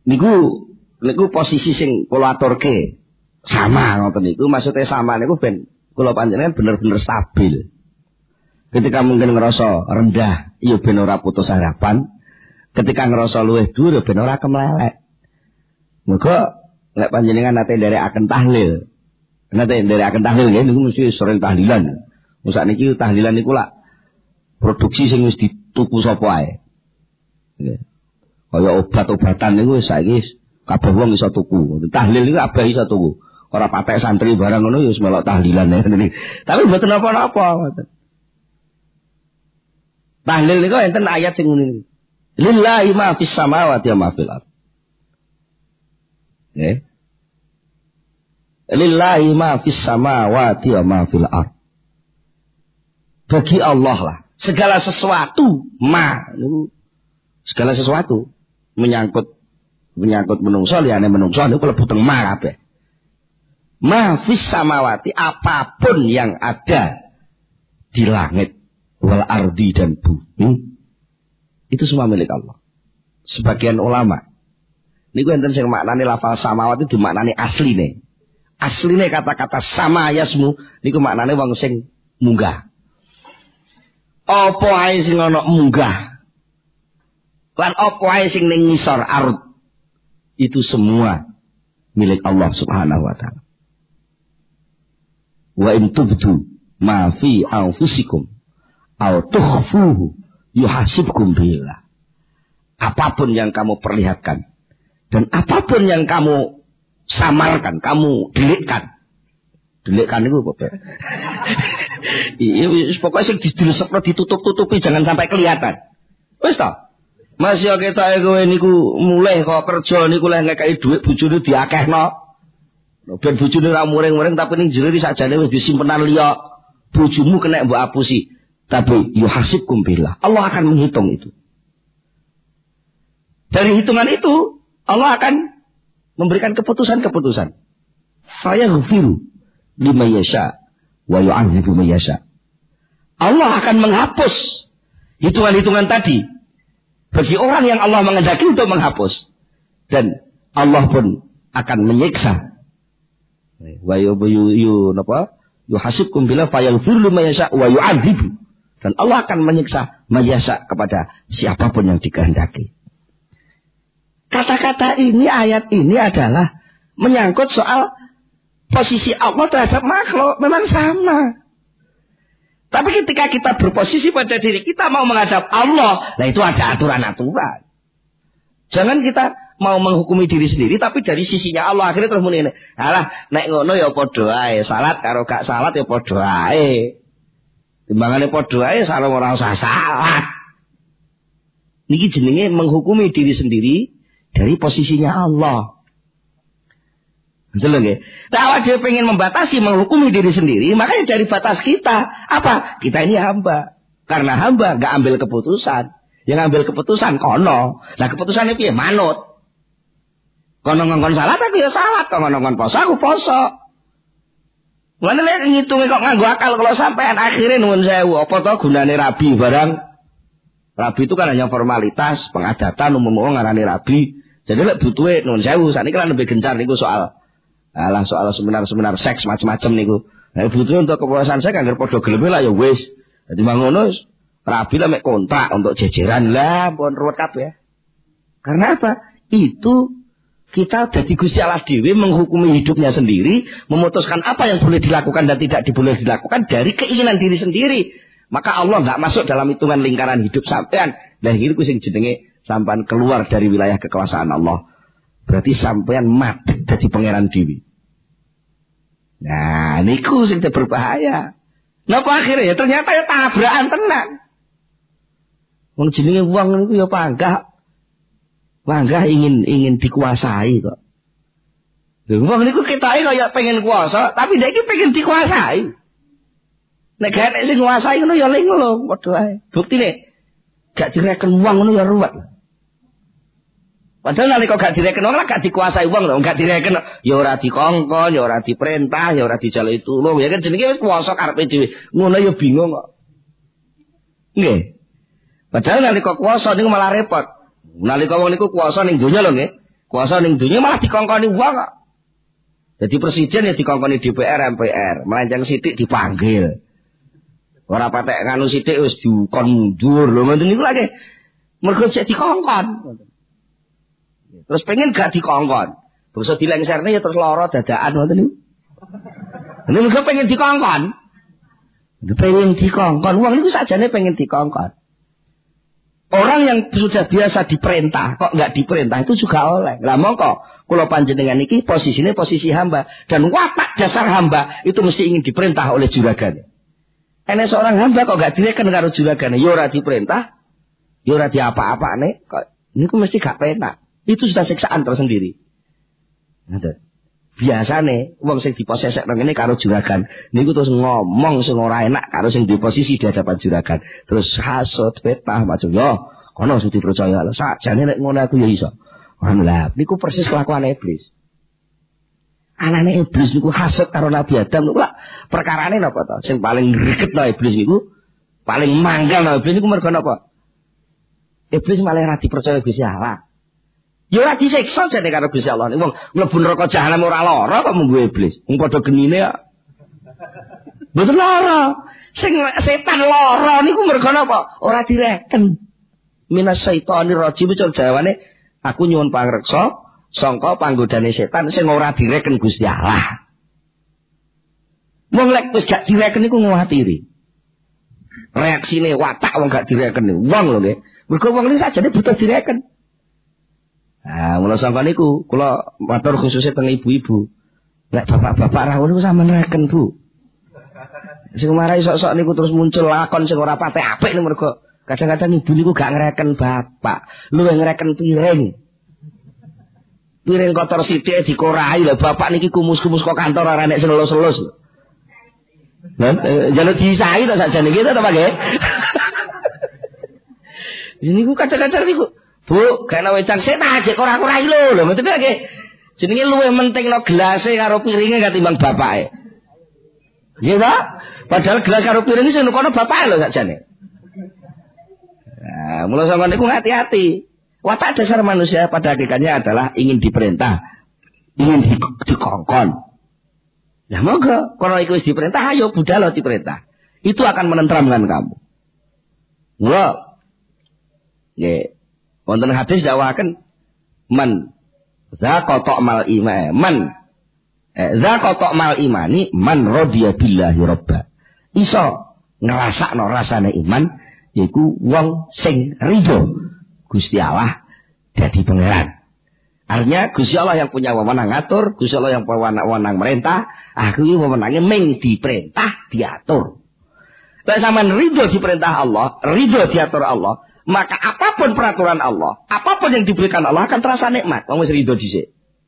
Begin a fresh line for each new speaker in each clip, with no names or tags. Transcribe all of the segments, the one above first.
Niku posisi sing kula aturke sama ngoten niku, maksudnya sama niku ben kula panjenengan bener-bener stabil. Ketika mungkin ngerasa rendah, ya ben ora putus harapan. Ketika ngerasa luwih dhuwur, ben ora kemlelek. Muga nek panjenengan nate nderekaken tahlil. Nate nderekaken tahlil nggih niku mesti sering tahlilan. Musak niki tahlilan niku lak produksi sing wis dituku sapa ae. Nggih. Kaya obat-obatan niku saiki kabeh wong iso tuku. Tahlil niku kabeh iso tuku. Ora patek santri barang ngono ya wis melok tahlilan. Tapi mboten napa-napa ngoten. Tahlil niku enten ayat sing ngene. Lillahi ma fis samawati wa ma fil ardh. Nggih. Lillahi ma fis samawati wa ma fil ardh. Bagi Allah lah segala sesuatu segala sesuatu menyangkut menungso liyane menungso niku klebu teng ma kabeh. Ma fis samawati apapun yang ada di langit wal ardi dan bumi itu semua milik Allah. Sebagian ulama niku enten sing maknane lafal samawati dimaknani asline. Asline kata-kata sama yasmu niku maknane wong sing munggah. Apa ae sing ana munggah lan apa ae sing ning ngisor ard itu semua milik Allah Subhanahu wa taala. Wa in tubdu ma fi anfusikum aw tukhfuhu yuhasibkum billah. Apapun yang kamu perlihatkan dan apapun yang kamu samarkan, kamu delikkan. Delikkan itu apa? Iya, pokoknya sing didelepno ditutup-tutupi jangan sampai kelihatan. Wis ta? Masih kita kowe niku mulai kok kerja niku leh ngekeki dhuwit bojone diakehno. Ben bojone ra muring-muring tapi ning jero iki sakjane wis disimpenan liya. Bojomu kena mbok apusi. Tapi yuhasibkum billah. Allah akan menghitung itu. Dari hitungan itu Allah akan memberikan keputusan-keputusan. Fayaghfiru liman yasha wa yu'adzibu man yasha. Allah akan menghapus hitungan-hitungan tadi bagi orang yang Allah menghendaki untuk menghapus, dan Allah pun akan menyiksa. Wa yuhasibkum billah fayaghfiru liman yasha wa yu'adzibu. Dan Allah akan menyiksa mayasa kepada siapapun yang dikehendaki. Kata-kata ini, ayat ini adalah menyangkut soal posisi Allah terhadap makhluk. Memang sama. Tapi ketika kita berposisi pada diri kita mau menghadap Allah, nah itu ada aturan-aturan. Jangan kita mau menghukumi diri sendiri, tapi dari sisinya Allah. Akhirnya terus muni, alah, nek ngono ya padha ae, salat karo gak salat ya padha ae. Timbangane padha ae sareng ora usah salat. Niki jenenge menghukumi diri sendiri dari posisinya Allah. Betul nggih? Awak dhewe pengen membatasi menghukumi diri sendiri, makanya dari batas kita apa? Kita ini hamba. Karena hamba enggak ambil keputusan. Yang ambil keputusan kono. Nah, keputusannya piye? Manut. Kono ngongkon salat tapi ya salat, kono ngongkon poso aku poso. Mana lek ngitunge kok nganggo akal kalau sampean akhirnya nuwun sewu, apa to gunane rabi barang? Rabi itu kan hanya formalitas, pengadatan umum wong ngarani rabi. Jadi lek butuhe nuwun sewu, sakniki kan lebih gencar niku soal seminar-seminar seks macam-macam niku. Nek butuhe untuk kepuasan saya kan padha geleme lah ya wis. Dadi mangono rabi lah mek kontrak untuk jejeran lah pun ruwet kabeh. Karena apa? Itu kita jadi Gusti Allah dewe menghukumi hidupnya sendiri, memutuskan apa yang boleh dilakukan dan tidak boleh dilakukan dari keinginan diri sendiri. Maka Allah enggak masuk dalam hitungan lingkaran hidup sampean. Dan iki sing jenenge sampean keluar dari wilayah kekuasaan Allah. Berarti sampean mati dadi pangeran dewi. Nah, niku sing berbahaya. Napa akhirnya ya ternyata ya tabrakan tenan. Wong jenenge wong niku ya panggah. Mangga ingin dikuasai kok. Wong niku ketoke kaya pengen kuasa, tapi dhek iki pengen dikuasai. Nek gak sing nguasai ngono ya ling lho, padha ae. Buktine gak direken wong ngono ya ruwet. Padahal nalika gak direken wong lah gak dikuasai wong lho, gak direken ya ora dikongkon, ya ora diperintah, ya ora dijaluki tulung, ya kan jenenge wis kuasa karepe dhewe. Ngono ya bingung kok. Nggih. Padahal nalika kuasa niku malah repot. Nalika wong niku kuasa ning donya lho nggih. Kuasa ning dunya malah dikongkoni wong kok. Jadi presiden ya dikongkoni DPR, MPR, melenceng sithik dipanggil. Ora patek nganu sithik wis dikon mundur lho ngoten niku lagi. Mergo cek dikongkon. Terus pengen gak dikongkon. Bangsa dilengserne ya terus lara dadakan ngoten niku. Ini mergo pengen dikongkon. Pengen dikongkon, wong niku sakjane pengen dikongkon. Orang yang sudah biasa diperintah kok enggak diperintah itu juga oleh. Lah mongko kula panjenengan iki posisine posisi hamba dan watak dasar hamba itu mesti ingin diperintah oleh juragan. Enek seorang hamba kok enggak direken karo juragane, ya ora diperintah, ya ora diapa-apane, kok niku mesti gak penak. Itu sudah siksaan tersendiri. Ngoten. Biasane wong sing diposesek nang ngene karo juragan niku terus ngomong sing ora enak karo sing di posisi di hadapan juragan. Terus hasud, fitnah macam yo, kono sing dipercaya. Sakjane nek ngono aku ya iso. Alhamdulillah, niku persis kelakuan iblis. Anane iblis niku hasud karo Nabi Adam niku lak perkarane napa to? Sing paling gregetno iblis niku, paling manggal iblis niku mergo napa? Iblis malah ra dipercaya Gusti Allah. Ya ora disiksa jane karo Gusti Allah. Wong mlebu neraka jahanam ora lara kok munggo iblis. Wong padha genine ya. Mboten lara. Sing setan lara niku mergo napa? Ora direken. Minas syaithanir rajim cul jawane aku nyuwun pangreksa sangka panggodane setan sing ora direken Gusti Allah. Wong lek wis gak direken niku nguwatiri. Reaksine watak wong gak direken. Wong lho nggih. Mergo wong iki sakjane butuh direken. Nah, mula sangka niku kula matur khususnya teng ibu-ibu. Nek bapak-bapak rawuh niku sampeyan reken, Bu. Sing marai sok-sok niku terus muncul lakon sing ora patek apik niku mergo kadang-kadang ibu niku gak ngreken bapak, luwih ngreken piring. Piring kotor sithik dikorahi lho, bapak niki kumus-kumus kok kantor ora nek selus-selus. Lah, jaluk disahi to sakjane iki to Pak nggih. Niku kadang-kadang niku Bu, kena wedang setan aja ora-ora lho, ngoten nggih. Jenenge luwih mentingno gelase karo piringe katimbang bapake. Nggih ta? Padahal gelas karo piring sing kono bapake lho sakjane. Nah, mula sampeyan niku hati-hati. Watak dasar manusia pada hakikatnya adalah ingin diperintah, ingin dikongkon. Lah monggo, kalau iku wis diperintah ayo budal diperintah. Itu akan menenteramkan kamu. Mula nggih wonten hadis dakwaken man zaqata mal iman zaqata mal imani man radiya billahi robba. Iso ngrasakno rasane iman yaiku wong sing ridho Gusti Allah dadi pangeran. Artinya Gusti Allah yang punya wewenang ngatur, Gusti Allah yang punya wewenang merintah, aku iki wewenange ming diperintah diatur. Lek sampean ridho diperintah Allah, ridho diatur Allah, maka apapun peraturan Allah, apapun yang diberikan Allah akan terasa nikmat. Wong wis rido dhisik.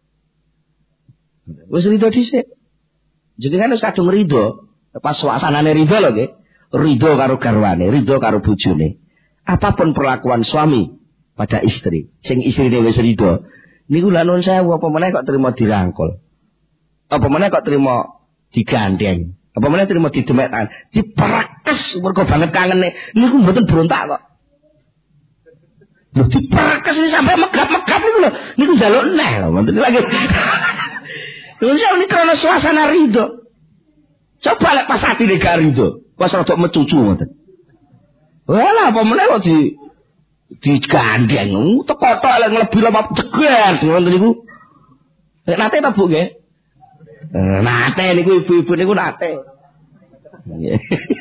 Wis rido dhisik. Jadi kan wis kadung rido, pas suasanane rido lho nggih. Rido karo garwane, rido karo bojone. Apapun perlakuan suami pada istri, sing istrine wis rido, niku lha nuwun sewu apa meneh kok trimo dirangkul. Apa meneh kok trimo digandeng. Apa meneh trimo didemek tangan, diperekes mergo banget kangene. Niku mboten berontak kok. Lho diperkes sampai megap-megap niku lho. Niku njaluk neh lho, ngoten lagi. Lho sak niku ana suasana ridho. Coba lek pas atine gak ridho, pas rada mecucu ngoten. Walah apa meneh kok digandeng, teko-tok lek mlebu lemap jeger ngoten niku. Lek nate ta Bu nggih? Nate niku ibu-ibu niku nate. Nggih.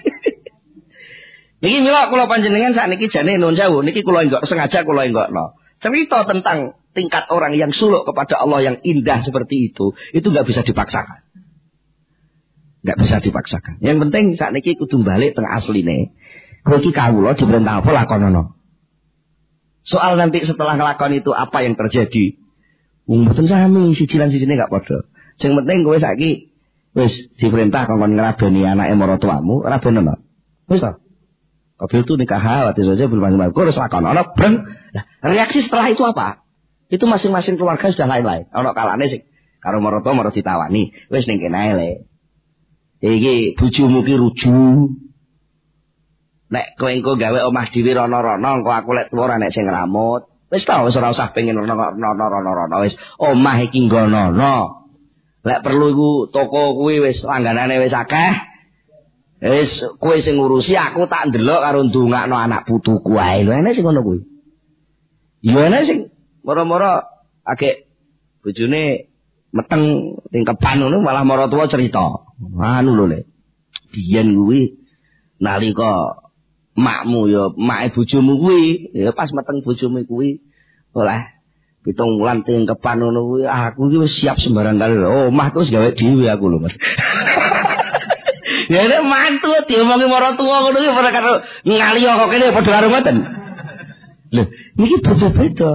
Niki mila kula panjenengan sakniki jane nuwun sewu, niki kula enggak sengaja kula enggakno. Cerita tentang tingkat orang yang suluk kepada Allah yang indah seperti itu enggak bisa dipaksakan. Enggak bisa dipaksakan. Yang penting sakniki kudu balik teng asline. Kowe iki kawula diperintah apa lakonono. Soal nanti setelah nglakon itu apa yang terjadi? Mboten sami siji lan sijine enggak padha. Sing penting kowe saiki wis diperintah kongkon ngrabeni anake maratuamu, rabenono. Wis ta? Kabil itu nikah hati saja belum masing-masing. Kau harus lakukan. Nah, reaksi setelah itu apa? Itu masing-masing keluarga sudah lain-lain. Ono kalane sing karo maroto ditawani. Wis ning kene ae. Iki bojomu ki ruju. Nek kowe engko gawe omah dhewe rono-rono, engko aku lek tuwa ora nek sing ngramut. Wis ta wis ora usah pengen rono wis omah iki nggonono. Lek perlu iku toko kuwi wis langganane wis akeh. Wis kowe sing ngurusi aku tak ndelok karo ndongakno anak putuku ae. Lho enek sing ngono kuwi. Ya enek sing moro-moro akeh bojone meteng tingkepan ngono malah mara tuwa cerita. Anu lho Le. Biyen kuwi nalika makmu ya make bojomu kuwi ya pas meteng bojomu kuwi oleh 7 wulan tingkepan ngono kuwi aku iki wis siap sembarang kali lho omah terus gawe dhewe aku lho Mas. Ya nek mantu diomongi marang tuwa ngono iki ora karo ngaliyo kok kene padha karo ngoten. Lho niki beda-beda.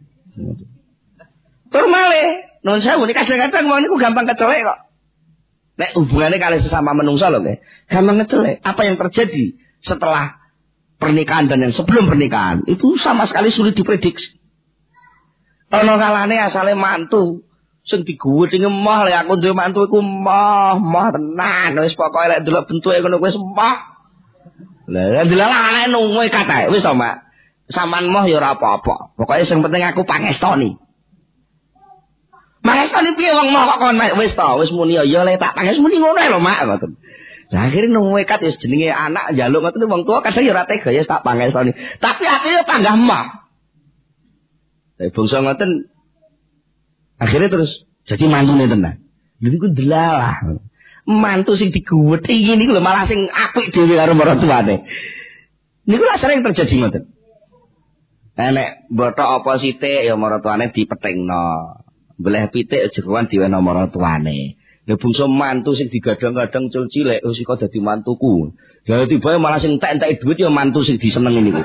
Tur malih nun sewu kadang-kadang wong niku gampang kecelek kok. Nek hubungane kali sesama menungsa lho nggih, gampang kecelek. Apa yang terjadi setelah pernikahan dan yang sebelum pernikahan itu sama sekali sulit diprediksi. Ana kalane asale mantu sing digudhi emoh lek aku duwe mantu iku emoh tenan wis pokoke lek delok bentuke ngono kuwi emoh. Lah dilalane nuwe katae wis to Mak. Saman emoh ya ora apa-apa. Pokoke sing penting aku pangestoni. Pangestoni piye wong emoh kok kon wis to wis muni ya lek tak pangestoni muni ngono lho Mak ngoten. Lah akhire nuwe kat wis jenenge anak njaluk ngoten wong tuwa kadang ya ora tega ya tak pangestoni. Tapi akhire panggah emoh. Lah bangsa ngoten akhirnya terus jadi mantune tenan. Lha niku delalah. Mantu sing diguwethi iki niku lho malah sing apik dhewe karo marang tuane. Niku lak sering terjadi ngoten. Nek bothok apa sithik ya marang tuane dipethingno. Mbleh pitik jeroan diweno marang tuane. Lha bangsa mantu sing digadang-gadang cul cilik wis kok dadi mantuku. Lah tiba malah sing entek-entek dhuwit ya mantu sing disenengi niku.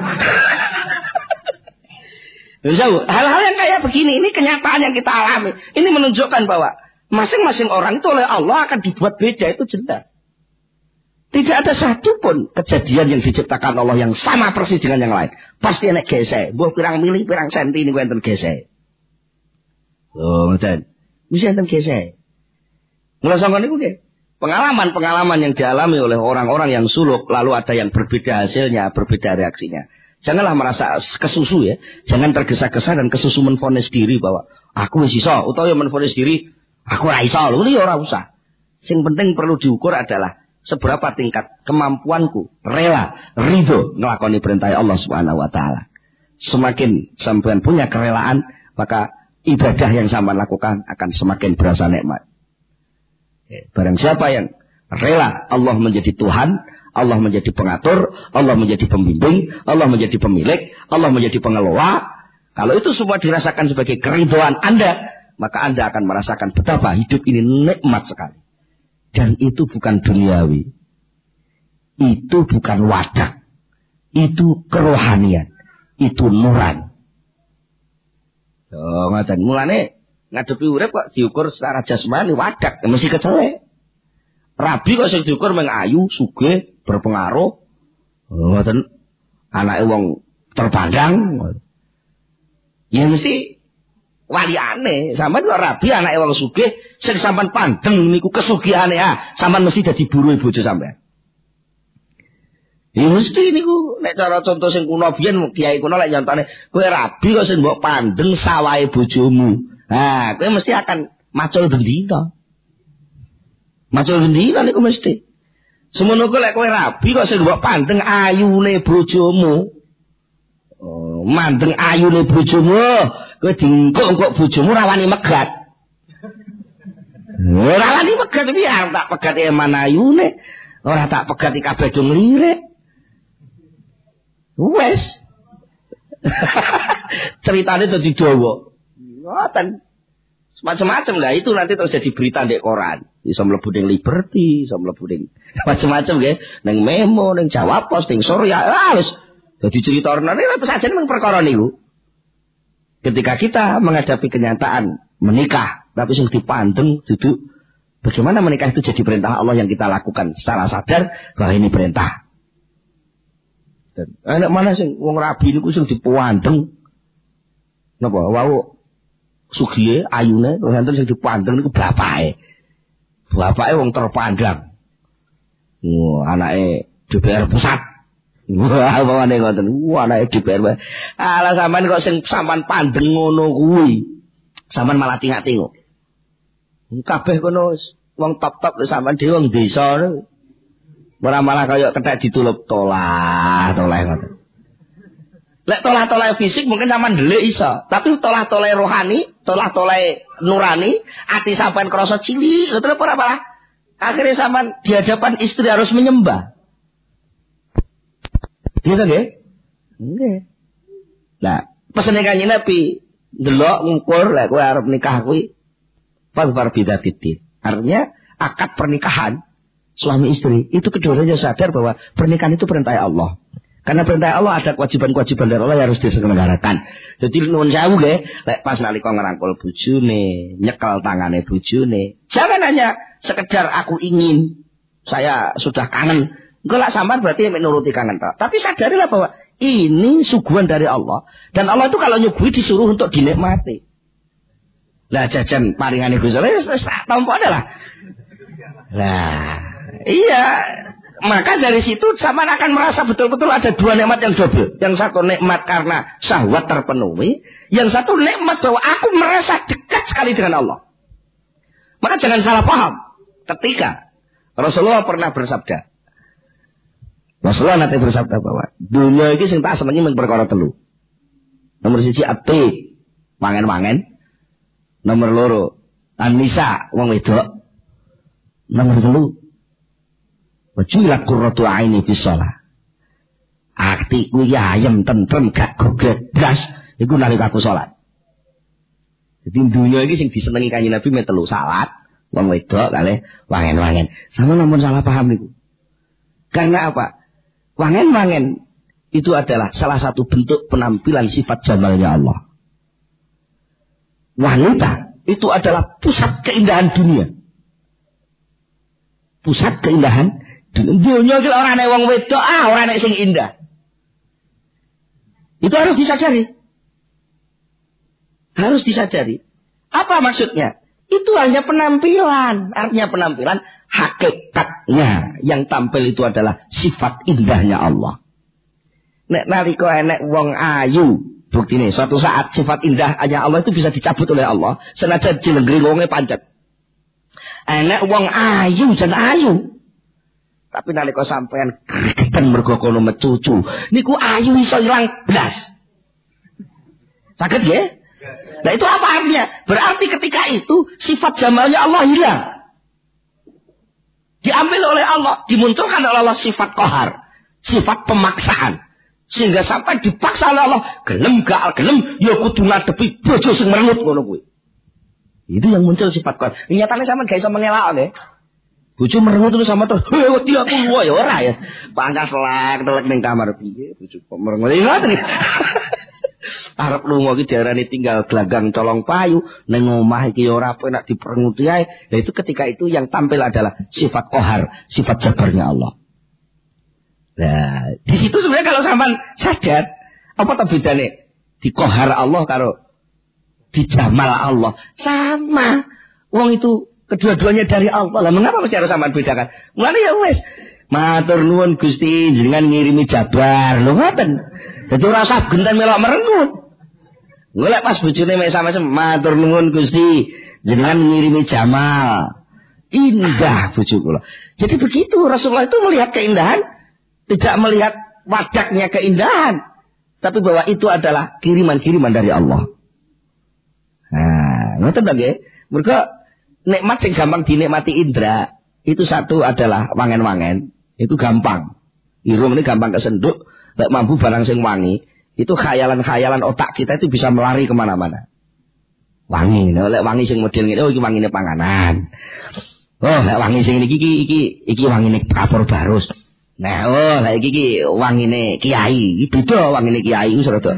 Hal-hal yang kayak begini, ini kenyataan yang kita alami. Ini menunjukkan bahwa masing-masing orang itu oleh Allah akan dibuat beda, itu jelas. Tidak ada satu pun kejadian yang diciptakan Allah yang sama persis dengan yang lain. Pasti enak gesek. Buah pirang mili, pirang senti ini enten gesek. Oh, dan mesti enten gesek. Ngerasangkan itu deh. Pengalaman-pengalaman yang dialami oleh orang-orang yang suluk, lalu ada yang berbeda hasilnya, berbeda reaksinya. Janganlah merasa kesusu ya. Jangan tergesa-gesa dan kesusu menvonis diri bahwa aku wis iso utawa menvonis diri aku ora iso. Lho ya ora usah. Sing penting perlu diukur adalah seberapa tingkat kemampuanku rela ridho nglakoni perintah Allah Subhanahu wa taala. Semakin sampean punya kerelaan, maka ibadah yang sampean lakukan akan semakin berasa nikmat. Barang siapa yang rela Allah menjadi Tuhan, Allah menjadi pengatur, Allah menjadi pembimbing, Allah menjadi pemilik, Allah menjadi pengelola. Kalau itu semua dirasakan sebagai keridhaan Anda, maka Anda akan merasakan betapa hidup ini nikmat sekali. Dan itu bukan duniawi. Itu bukan wadah. Itu kerohanian. Itu nuran. Oh, ngaten. Mulane ngadepi urip kok diukur secara jasmani wadah, mesti kecelek. Rabi kok sing diukur mung ayu, sugih, berpengaruh. Ngoten anake wong terpandang. Ya mesti waliane. Sampeyan kok rabi anake wong sugih sing sampean pandeng niku kesugihane sampean mesti dadi buruhe bojo sampean. Ya mesti niku nek cara contoh sing kuno biyen kiai kuno lek nyontone kowe rabi kok sing mbok pandeng sawahe bojomu. Nah, kowe mesti akan macul bendina. Macul bendina niku mesti. Semono kok lek kowe rabi kok sing mbok pandeng ayune bojomu. Oh, mandeng ayune bojomu, kowe dingkok bojomu rawani megat. Ora wani megat piye tak pegat eman ayune, ora tak pegat iki kabeh do nglirik. Wes. Ceritane dadi dawa. Ngoten. Macam-macam lah itu nanti terus jadi berita di koran. Bisa mlebu ning Liberty, bisa mlebu ning macam-macam nggih, ning Memo, ning Jawa Pos, ning Surya. Wis dadi cerita orane apa saja nang perkara niku. Ketika kita menghadapi kenyataan menikah, tapi sing dipandeng duduk bagaimana menikah itu jadi perintah Allah yang kita lakukan secara sadar bahwa ini perintah. Dan anak mana sing wong rabi niku sing dipandeng napa wau sugihe ayune wonten sing dipandeng niku bapake. Bapake wong terpandang. Anake DPR pusat. Wah, pamane ngoten. Wah, anake DPR. Alah sampean kok sing sampean pandeng ngono kuwi. Sampean malah tingak-tinguk. Kabeh kono wong top-top sampean dhewe wong desa. Ora malah kaya kethek ditulup tolah-tolah ngoten. Lek tolah-tolah fisik mungkin sampean ndelik iso, tapi tolah-tolah rohani, tolah-tolah nurani, ati sampean krasa cilik, terus ora malah akhirnya sampean di hadapan istri harus menyembah. Gitu nggih? Nggih. Nah, pesene Kanjeng Nabi, ndelok ngukur lek kowe arep nikah kuwi fadfar bidatid. Artinya akad pernikahan suami istri itu keduanya sadar bahwa pernikahan itu perintah Allah. Karena perintah Allah ada kewajiban-kewajiban dari Allah yang harus diselenggarakan. Jadi nuwun sewu nggih, lek pas nalika ngrangkul bojone, nyekel tangane bojone, jangan hanya sekedar aku ingin, saya sudah kangen. Engko lak sampean berarti menuruti kangen tok. Tapi sadarilah bahwa ini suguhan dari Allah dan Allah itu kalau nyuguhi disuruh untuk dinikmati. Lah jajan paringane Gusti Allah wis tampa adalah. Lah, iya. Maka dari situ sampean akan merasa betul-betul ada dua nikmat yang double. Yang satu nikmat karena syahwat terpenuhi, yang satu nikmat bahwa aku merasa dekat sekali dengan Allah. Maka jangan salah paham. Ketika Rasulullah pernah bersabda, Rasulullah nanti bersabda bahwa dunia ini sing tak senengi men perkara telu. Nomor 1 ati, mangen-mangen. Nomor 2 an-nisa, wong wedok. Nomor 3 wajulat qurratu aini fi shalah. Atiku ya ayem tentrem gak goget blas iku nalika aku salat. Jadi dunia iki sing disenengi Kanjeng Nabi me telu salat, wong wedok kalih wangen-wangen. Sama namun salah paham niku. Karena apa? Wangen-wangen itu adalah salah satu bentuk penampilan sifat jamalnya Allah. Wanita itu adalah pusat keindahan dunia. Pusat keindahan dunia iki ora nek wong wedok ora nek sing indah. Itu harus disadari. Harus disadari. Apa maksudnya? Itu hanya penampilan. Artinya penampilan, hakikatnya yang tampil itu adalah sifat indahnya Allah. Nek nalika enek wong ayu, buktine suatu saat sifat indahnya Allah itu bisa dicabut oleh Allah, senajan jenenge wonge pancet. Enek wong ayu jan ayu. Tapi nalika sampean gregetan mergo kono mecucu, niku ayu iso ilang blas. Saged nggih? Nah itu apa artinya? Berarti ketika itu sifat jamalnya Allah hilang. Diambil oleh Allah, dimunculkan oleh Allah sifat qahar, sifat pemaksaan. Sehingga sampai dipaksa oleh Allah, gelem gak gelem ya kudu ngadepi bojo sing merengut ngono kuwi. Itu yang muncul sifat qahar. Nyatane sampean gak iso mengelak nggih. Bojo merengut terus sama terus, "Hei, wedi aku luwe ya ora ya." Pangkas telek ning kamar piye bojo kok merengut. Ngoten iki. Arep lunga iki diarani tinggal gelanggang colong payu, ning omah iki ora penak diperenguti ae. Nah itu ketika itu yang tampil adalah sifat qahar, sifat jabarnya Allah. Nah, di situ sebenarnya kalau sampean sadar, apa ta bedane di qahar Allah karo di jamal Allah? Sama. Wong itu kedua-duanya dari Allah. Lah mengapa mesti harus sampean bedakan? Mulane ya wis, matur nuwun Gusti jenengan ngirimi jabar. Lho ngoten. Dadi ora usah genten melok merengut. Golek pas bojone mek sama-sama matur nuwun Gusti jenengan ngirimi jamal. Indah bojo kula. Jadi begitu Rasulullah itu melihat keindahan, tidak melihat wajahnya keindahan, tapi bahwa itu adalah kiriman-kiriman dari Allah. Nah, ngoten ta nggih? Mergo nikmat yang gampang dinikmati indra itu satu adalah wangen-wangen, itu gampang. Irung ini gampang kesenduk, lek mampu barang sing wangi, itu khayalan-khayalan otak kita itu bisa melari kemana-mana. Wangi, lek wangi sing model ngene, oh iki wangine panganan. Oh, lek wangi sing iki wangine kapur barus. Nah, oh lek iki wangine kiai, iki beda wangine kiai iku serada.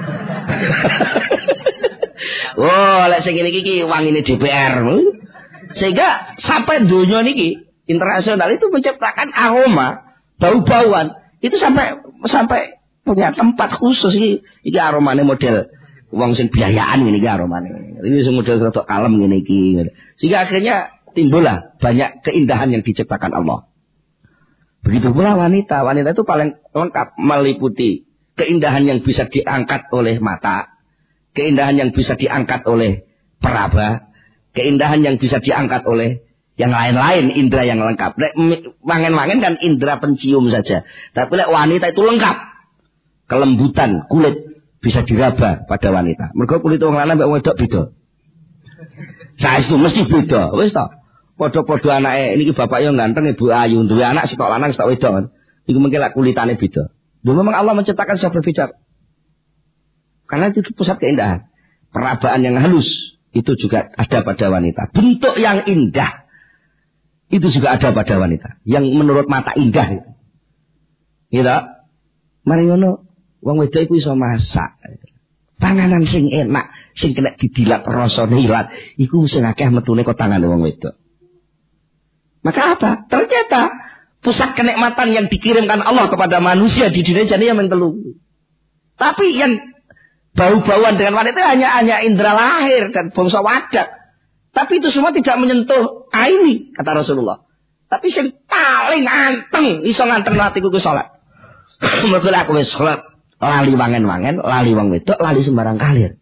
Oh, lek sing iki wangine DPR. Sehingga sampai dunia niki internasional itu menciptakan aroma bau-bauan itu sampai punya tempat khusus iki aromane model wong sing biayaan ngene iki aromane. Iki sing model rada kalem ngene iki. Sehingga akhirnya timbullah banyak keindahan yang diciptakan Allah. Begitu pula wanita. Wanita itu paling lengkap, meliputi keindahan yang bisa diangkat oleh mata, keindahan yang bisa diangkat oleh peraba, keindahan yang bisa diangkat oleh yang lain-lain, indera yang lengkap. Wangen-wangen kan indera pencium saja. Tapi wanita itu lengkap. Kelembutan kulit bisa diraba pada wanita. Mergo kulit wong lanang mek wedok beda. Saestu mesti beda. Wis to. Padha-padha anake niki bapak yo ganteng, ibu ayu, duwe anak sitok lanang sitok wedok kan. Iku mungkin lak kulitane beda. Lho memang Allah menciptakan sudah berbeda. Karena itu pusat keindahan. Perabaan yang halus itu juga ada pada wanita. Bentuk yang indah itu juga ada pada wanita. Yang menurut mata indah itu. Gitu. Mari ngono, wong wedok iku iso masak. Panganan sing enak, sing kena didilat rasane ilat, iku sing akeh metune kok tangane wong wedok. Maka apa? Ternyata pusat kenikmatan yang dikirimkan Allah kepada manusia di dunia jane yang telu. Tapi yang bau-bauan dengan wanita hanya indera lahir dan bangsa wadak. Tapi itu semua tidak menyentuh aini, kata Rasulullah. Tapi yang paling anteng iso nganterno atiku ku salat. Mergo aku wis salat, lali wangen-wangen, lali wong wedok, lali sembarang kalir.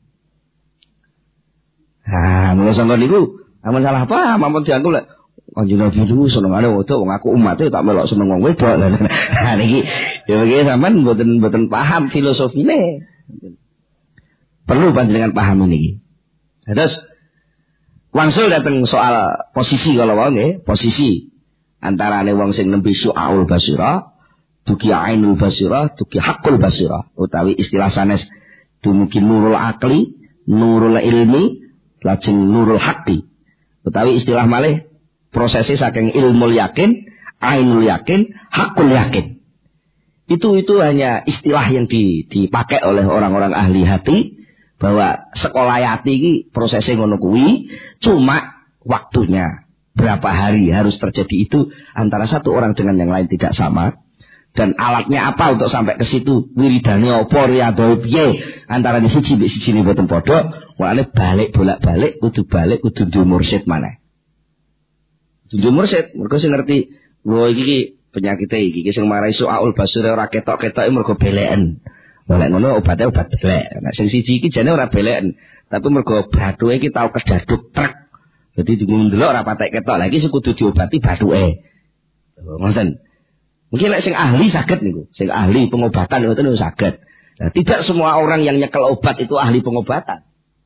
Mula sangka niku amun salah paham, ampun dianggo lek Kanjeng Nabi niku senengane wedok, wong aku umat tak melok seneng wong wedok. Nah niki ya iki sampean mboten paham filosofine. Perlu panjenengan paham ini. Terus wangsul datang soal posisi kalau wong nggih, posisi antarane wong sing nembe syu'aul basira, duki ainul basira, duki hakul basira, utawi istilah sanes dumugi nurul akli, nurul ilmi, lajeng nurul haqqi. Utawi istilah malih prosesi saking ilmul yakin, ainul yakin, hakul yakin. Itu hanya istilah yang dipakai oleh orang-orang ahli hati bahwa sekolah hati ini prosesnya ngono kuwi, cuma waktunya berapa hari harus terjadi itu antara satu orang dengan yang lain tidak sama. Dan alatnya apa untuk sampai ke situ, wiridane apa riyadhane piye antara siji mbek siji ne boten padha, mulane balik bolak-balik kudu duwe mursyid maneh. Duwe mursyid mergo sing ngerti lho iki penyakite iki sing marai su'aul basir ora ketok-ketoke mergo beleken. Lek ngono obatnya obat belek. Nek sing siji iki jane ora beleken, tapi mergo bathuke iki tau kedaduk trek. Jadi ndelok ora patek ketok, lha iki sing kudu diobati bathuke. Ngoten. Mungkin lek sing ahli saged niku, sing ahli pengobatan ngoten niku saged. Nah, tidak semua orang yang nyekel obat itu ahli pengobatan.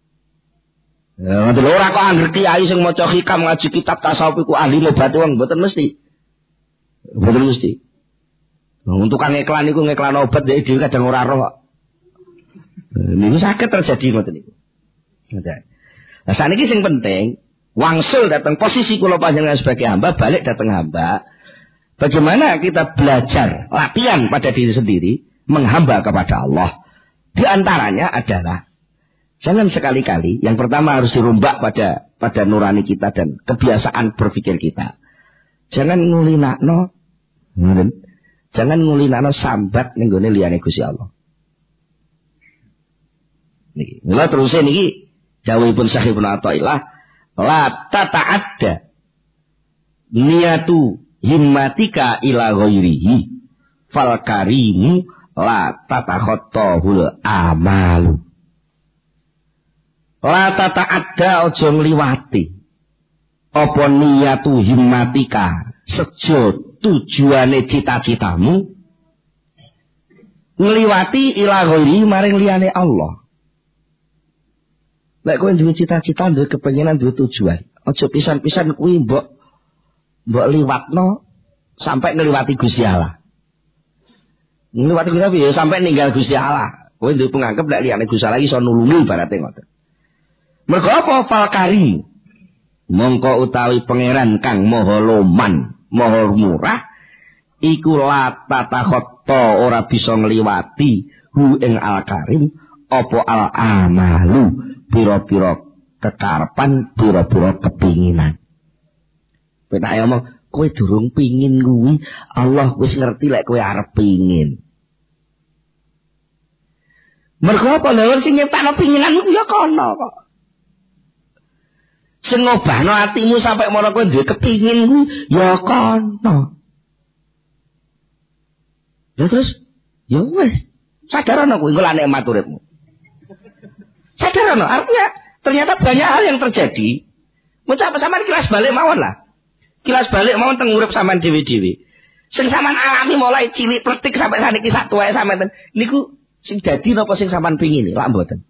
Ngoten ora kok anggere kiai sing maca hikam ngaji kitab tasawuf iku ahli ngobati wong, mboten mesti. Mboten mesti. Untuk kan iklan niku ngiklan obat dhek dhewe kadang ora roh kok. Niku saged terjadi ngoten niku. Ngoten. Lah saniki sing penting wangsul datang posisi kula panjenengan sebagai hamba, balik datang hamba. Bagaimana kita belajar latihan pada diri sendiri menghamba kepada Allah. Di antaranya adalah jangan sekali-kali yang pertama harus dirombak pada nurani kita dan kebiasaan berpikir kita. Jangan ngulinakno, jangan ngulinakno sambat ning gone liyane Gusti Allah. Niki, mula terusé niki dawuhipun Syekh Ibnu Athaillah, la tata'adda niyatu himmatika ila ghairihi fal karimu la tatakhattahul amalu. La tata'adda aja ngliwati apa niyatu himmatika sejo tujuane cita-citamu ngliwati ila ghairihi maring liyane Allah. Lek kowe duwe cita-cita, duwe kepengenan, duwe tujuan, aja pisan-pisan kuwi mbok liwatno sampai ngliwati Gusti Allah. Ngliwati Gusti Allah ya sampai ninggal Gusti Allah. Kowe duwe penganggep lek liyane Gusti Allah iso nulungi ibarate ngoten. Mergo apa falkari? Mongko utawi pangeran kang maha loman, maha murah, iku la tatakhatta ora bisa ngliwati hu ing al-karim apa al-amalu pira-pira kekarepan, pira-pira kepinginan. Penak omong, kowe durung pingin kuwi, Allah wis ngerti lek kowe arep pingin. Mergo apa lho sing nyiptakno pinginanmu ya kono kok. Sing ngobahno atimu sampai mono kowe duwe kepingin kuwi ya kono. Lah terus ya wis, sadarono kuwi engko nikmat uripmu. Sadarono artinya ternyata banyak hal yang terjadi. Muncul sampean kilas balik mawon lah. Kilas balik mawon teng urip sampean dhewe-dhewe. Sing sampean alami mulai cilik pletik sampai saniki sak tuweke sampean niku sing dadi napa sing sampean pengin lak mboten.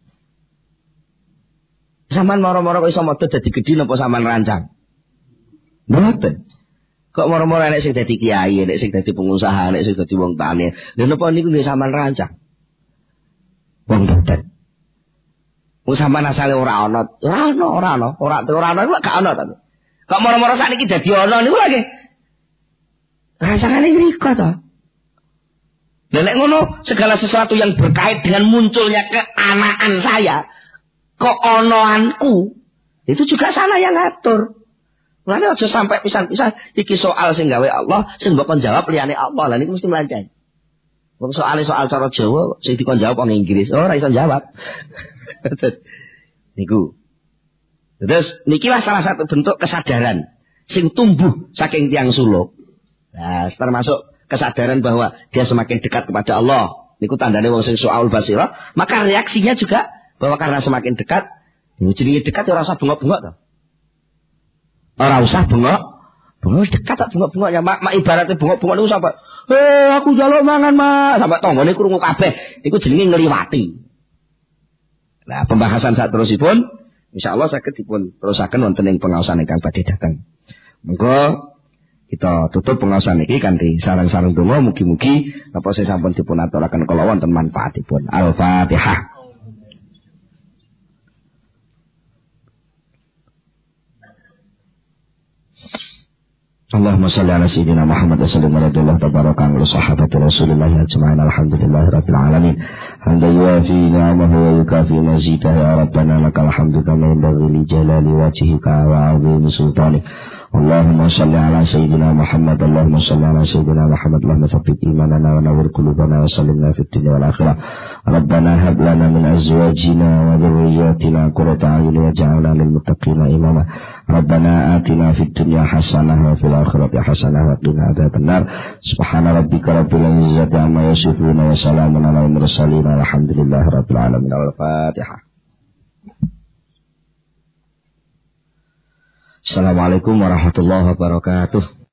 Sampean moro-moro kok iso modho dadi gedhi napa sampean rancang? Mboten. Kok moro-moro nek sing dadi kiai, nek sing dadi pengusaha, nek sing dadi wong tani. Lha napa niku nggih sampean rancang? Wong mboten. Wong sampean asale ora ana iku gak ana ta. Kok moro-moro sakniki dadi ana niku lagi rancangane mriko to. Lah nek ngono segala sesuatu yang berkait dengan munculnya keanaan saya, keonoanku, itu juga sana yang ngatur. Mulane aja sampai pisan-pisan iki soal sing gawe Allah, sing mbok kon jawab liyane Allah. Lah niku mesti mlancai. Wong soal cara Jawa sing dikon jawab wong Inggris, ora iso jawab. Niku. Terus nikilah salah satu bentuk kesadaran sing tumbuh saking tiyang suluk. Nah, termasuk kesadaran bahwa dia semakin dekat kepada Allah. Niku tandane wong sing soal basirah, maka reaksinya juga bahwa karena semakin dekat, jenenge dekat ora usah bengok-bengok to. Ora usah bengok dekat tak bengok-bengoknya. Mak ibaratnya bengok-bengok niku sampai, aku njaluk mangan, Mak." Sampai tanggane krungu kabeh. Iku jenenge ngliwati. Nah, pembahasan saterusipun insyaallah saged dipun terusaken wonten ing pengaosan ingkang badhe dateng. Monggo kita tutup pengaosan iki kanthi sareng-sareng donga mugi-mugi napa sing sampun dipun aturaken kala wonten manfaatipun. Al-Fatihah. Allahumma salli ala sayyidina Muhammad wa sallim radhiyallahu tabaraka wa sahabati Rasulillah ajma'in alhamdulillahi rabbil alamin hamdan yuwafi ni'amahu wa yukafi mazidahu ya rabbana lakal hamdu kama yanbaghi li jalali wajhika wa 'azimi sultanik. Allahumma salli ala sayyidina Muhammad Allahumma salli ala sayyidina Muhammad Allahumma tsabbit imanana wa nawwir qulubana wa sallimna fid dunya wal akhirah. Rabbana hab lana min azwajina wa dhurriyyatina qurrata a'yun waj'alna lil muttaqina imama. Rabbana atina fid dunya hasanah wa fil akhirati hasanah wa qina adzabannar. Subhana rabbika rabbil izzati amma yasifun wa salamun alal mursalin walhamdulillahi rabbil alamin. Al-Fatihah. Assalamualaikum warahmatullahi wabarakatuh.